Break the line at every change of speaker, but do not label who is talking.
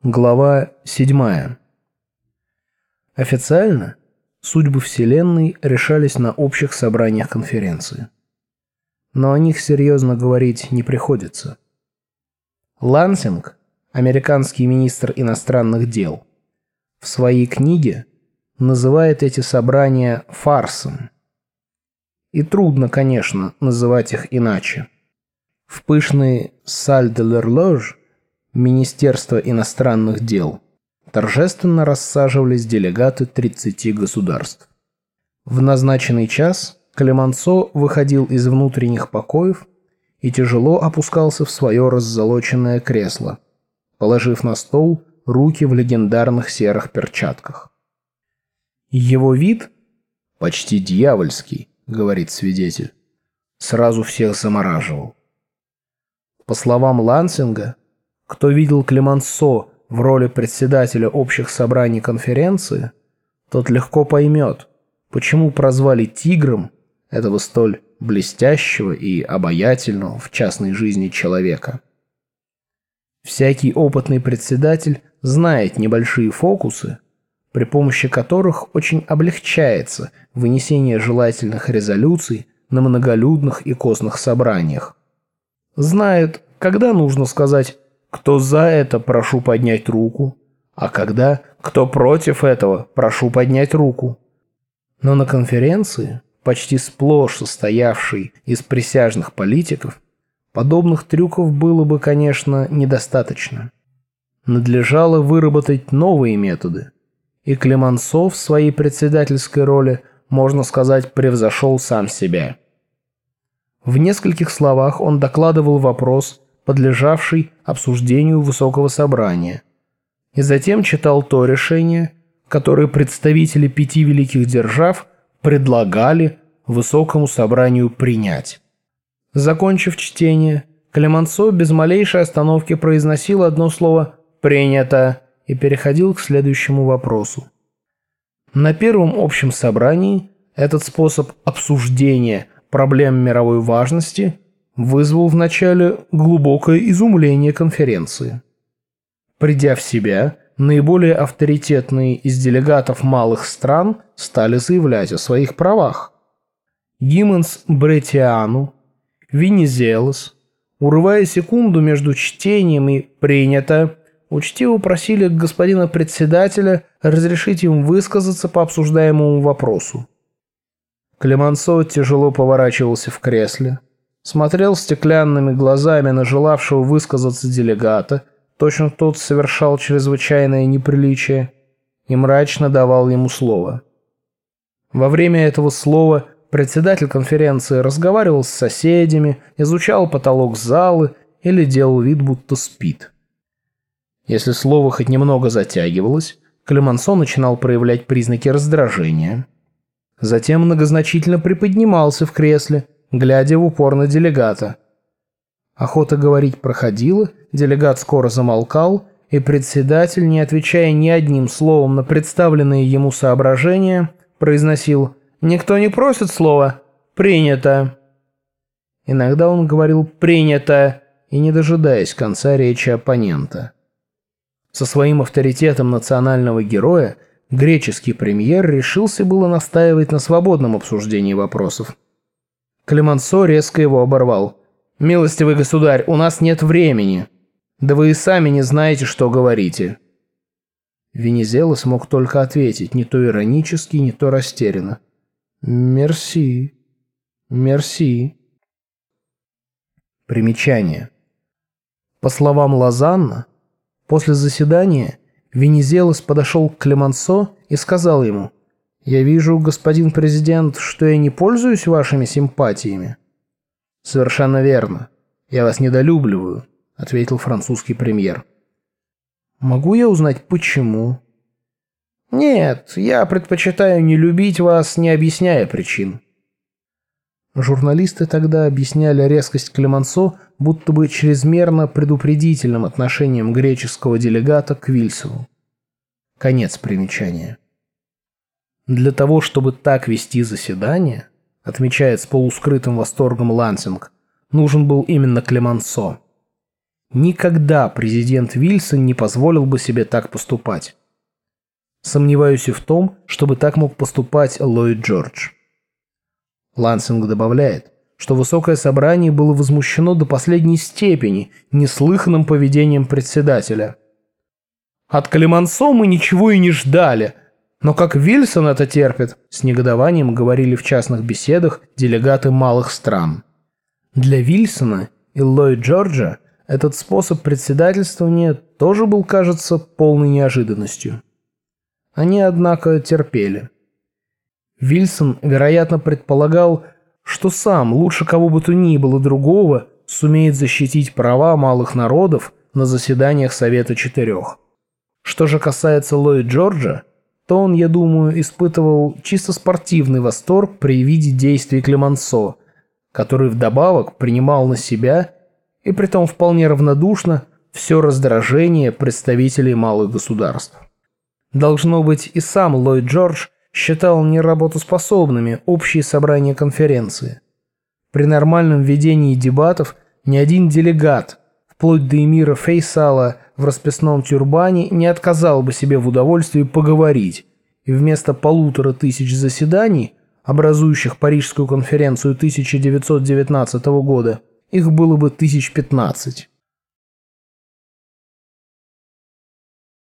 Глава 7. Официально судьбы Вселенной решались на общих собраниях конференции. Но о них серьезно говорить не приходится. Лансинг, американский министр иностранных дел, в своей книге называет эти собрания фарсом. И трудно, конечно, называть их иначе. В пышной «Саль де l'Horloge» Министерство иностранных дел торжественно рассаживались делегаты 30 государств. В назначенный час Клемансо выходил из внутренних покоев и тяжело опускался в свое раззолоченное кресло, положив на стол руки в легендарных серых перчатках. Его вид, почти дьявольский, говорит свидетель, сразу всех замораживал. По словам Лансинга, кто видел Клемансо в роли председателя общих собраний конференции, тот легко поймет, почему прозвали «тигром» этого столь блестящего и обаятельного в частной жизни человека. Всякий опытный председатель знает небольшие фокусы, при помощи которых очень облегчается вынесение желательных резолюций на многолюдных и костных собраниях. Знает, когда нужно сказать «кто за это, прошу поднять руку», а когда «кто против этого, прошу поднять руку». Но на конференции, почти сплошь состоявшей из присяжных политиков, подобных трюков было бы, конечно, недостаточно. Надлежало выработать новые методы, и Клемансо в своей председательской роли, можно сказать, превзошел сам себя. В нескольких словах он докладывал вопрос, подлежавший обсуждению высокого собрания, и затем читал то решение, которое представители 5 великих держав предлагали высокому собранию принять. Закончив чтение, Клемансо без малейшей остановки произносил одно слово «принято» и переходил к следующему вопросу. На первом общем собрании этот способ обсуждения проблем мировой важности вызвал вначале глубокое изумление конференции. Придя в себя, наиболее авторитетные из делегатов малых стран стали заявлять о своих правах. Гименс Бретиану, Венизелос, урывая секунду между чтением и «принято», учтиво просили господина председателя разрешить им высказаться по обсуждаемому вопросу. Клемансо тяжело поворачивался в кресле, смотрел стеклянными глазами на желавшего высказаться делегата, точно тот совершал чрезвычайное неприличие, и мрачно давал ему слово. Во время этого слова председатель конференции разговаривал с соседями, изучал потолок залы или делал вид, будто спит. Если слово хоть немного затягивалось, Клемансо начинал проявлять признаки раздражения. Затем многозначительно приподнимался в кресле, глядя в упор на делегата. Охота говорить проходила, делегат скоро замолкал, и председатель, не отвечая ни одним словом на представленные ему соображения, произносил «Никто не просит слова? Принято!». Иногда он говорил «принято», и не дожидаясь конца речи оппонента. Со своим авторитетом национального героя греческий премьер решился было настаивать на свободном обсуждении вопросов. Клемансо резко его оборвал. «Милостивый государь, у нас нет времени. Да вы и сами не знаете, что говорите». Венизелос мог только ответить, не то иронически, не то растерянно. «Мерси. Мерси». Примечание. По словам Лозанна, после заседания Венизелос подошел к Клемансо и сказал ему: «Я вижу, господин президент, что я не пользуюсь вашими симпатиями». «Совершенно верно. Я вас недолюбливаю», — ответил французский премьер. «Могу я узнать, почему?» «Нет, я предпочитаю не любить вас, не объясняя причин». Журналисты тогда объясняли резкость Клемансо будто бы чрезмерно предупредительным отношением греческого делегата к Вильсову. Конец примечания. Для того, чтобы так вести заседание, отмечает с полускрытым восторгом Лансинг, нужен был именно Клемансо. Никогда президент Вильсон не позволил бы себе так поступать. Сомневаюсь и в том, чтобы так мог поступать Ллойд Джордж. Лансинг добавляет, что Высокое собрание было возмущено до последней степени неслыханным поведением председателя. «От Клемансо мы ничего и не ждали, но как Вильсон это терпит», с негодованием говорили в частных беседах делегаты малых стран. Для Вильсона и Ллойд Джорджа этот способ председательствования тоже был, кажется, полной неожиданностью. Они, однако, терпели. Вильсон, вероятно, предполагал, что сам, лучше кого бы то ни было другого, сумеет защитить права малых народов на заседаниях Совета Четырех. Что же касается Ллойд Джорджа, то он, я думаю, испытывал чисто спортивный восторг при виде действий Клемансо, который вдобавок принимал на себя, и притом вполне равнодушно, все раздражение представителей малых государств. Должно быть, и сам Ллойд Джордж считал неработоспособными общие собрания конференции. При нормальном ведении дебатов ни один делегат, вплоть до эмира Фейсала в расписном тюрбане, не отказал бы себе в удовольствии поговорить, и вместо 1500 заседаний, образующих Парижскую конференцию 1919 года, их было бы 1015.